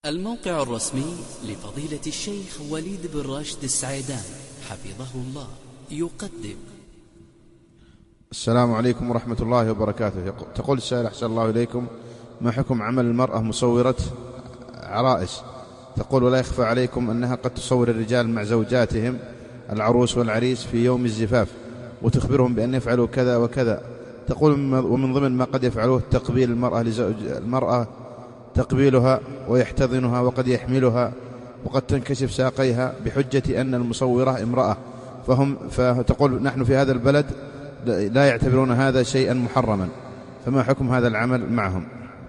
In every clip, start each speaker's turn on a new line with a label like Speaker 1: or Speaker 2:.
Speaker 1: الموقع الرسمي لفضيلة الشيخ وليد بن راشد السعيدان حفظه الله يقدم.
Speaker 2: السلام عليكم ورحمة الله وبركاته. تقول السائل: أحسن الله إليكم، ما حكم عمل المرأة مصورة عرائس؟ تقول: ولا يخفى عليكم أنها قد تصور الرجال مع زوجاتهم العروس والعريس في يوم الزفاف وتخبرهم بأن يفعلوا كذا وكذا. تقول: ومن ضمن ما قد يفعلوه تقبيل المرأة تقبيلها ويحتضنها، وقد يحملها، وقد تنكشف ساقيها بحجة أن المصورة امرأة، فتقول: نحن في هذا البلد لا يعتبرون هذا شيئا محرما، فما حكم هذا العمل معهم؟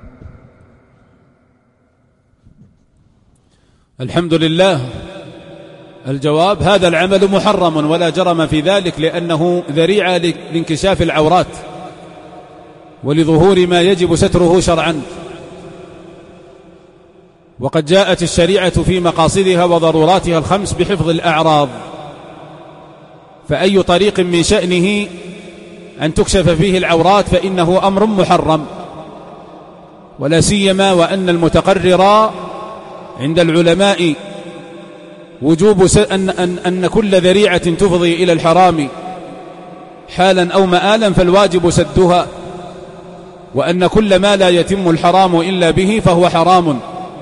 Speaker 3: الحمد لله. الجواب: هذا العمل محرم ولا جرم في ذلك، لأنه ذريعة لانكشاف العورات ولظهور ما يجب ستره شرعا. وقد جاءت الشريعة في مقاصدها وضروراتها الخمس بحفظ الأعراض، فأي طريق من شأنه أن تكشف فيه العورات فإنه أمر محرم، ولا سيما وأن المتقرر عند العلماء وجوب أن كل ذريعة تفضي إلى الحرام حالا أو مآلا فالواجب سدها، وأن كل ما لا يتم الحرام إلا به فهو حرام،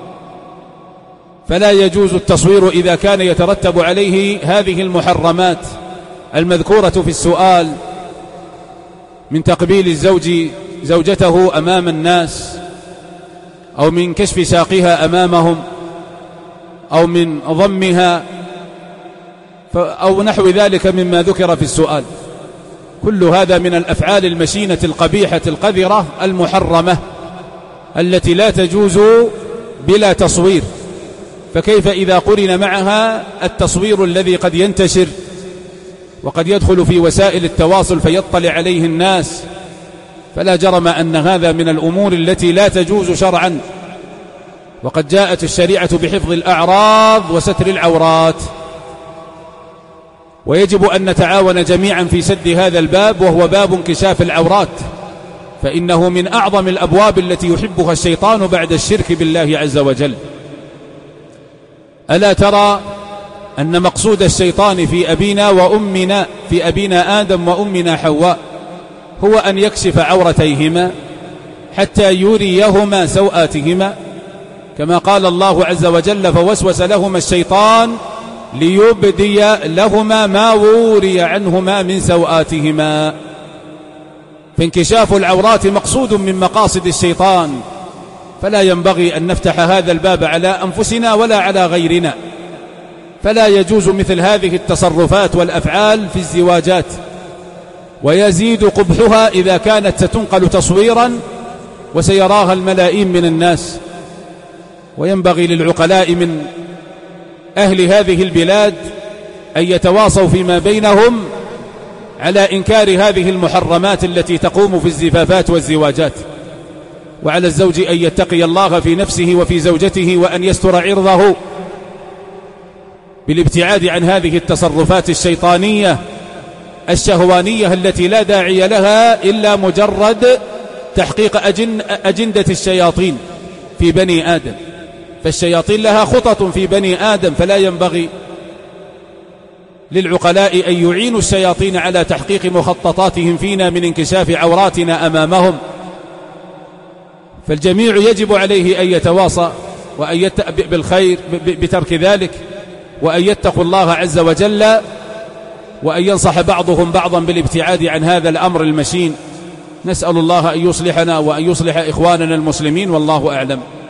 Speaker 3: فلا يجوز التصوير إذا كان يترتب عليه هذه المحرمات المذكورة في السؤال من تقبيل الزوج زوجته أمام الناس، أو من كشف ساقها أمامهم، أو من ضمها، أو نحو ذلك مما ذكر في السؤال. كل هذا من الأفعال المشينة القبيحة القذرة المحرمة التي لا تجوز بلا تصوير، فكيف إذا قرن معها التصوير الذي قد ينتشر وقد يدخل في وسائل التواصل فيطلع عليه الناس؟ فلا جرم أن هذا من الأمور التي لا تجوز شرعا، وقد جاءت الشريعة بحفظ الأعراض وستر العورات، ويجب أن نتعاون جميعا في سد هذا الباب، وهو باب انكشاف العورات، فإنه من أعظم الأبواب التي يحبها الشيطان بعد الشرك بالله عز وجل. ألا ترى أن مقصود الشيطان في أبينا وأمنا، في أبينا آدم وأمنا حواء، هو أن يكشف عورتيهما حتى يريهما سوآتهما، كما قال الله عز وجل: فوسوس لهما الشيطان ليبدي لهما ما وري عنهما من سوآتهما. فانكشاف العورات مقصود من مقاصد الشيطان، فلا ينبغي أن نفتح هذا الباب على أنفسنا ولا على غيرنا، فلا يجوز مثل هذه التصرفات والأفعال في الزواجات، ويزيد قبحها إذا كانت ستنقل تصويرا وسيراها الملايين من الناس. وينبغي للعقلاء من أهل هذه البلاد أن يتواصوا فيما بينهم على إنكار هذه المحرمات التي تقوم في الزفافات والزواجات، وعلى الزوج أن يتقي الله في نفسه وفي زوجته، وأن يستر عرضه بالابتعاد عن هذه التصرفات الشيطانية الشهوانية التي لا داعي لها إلا مجرد تحقيق أجندة الشياطين في بني آدم، فالشياطين لها خطط في بني آدم، فلا ينبغي للعقلاء أن يعينوا الشياطين على تحقيق مخططاتهم فينا من انكشاف عوراتنا أمامهم. فالجميع يجب عليه أن يتواصى وأن يتأبئ بالخير بترك ذلك، وأن يتقوا الله عز وجل، وأن ينصح بعضهم بعضا بالابتعاد عن هذا الأمر المشين. نسأل الله أن يصلحنا وأن يصلح إخواننا المسلمين، والله أعلم.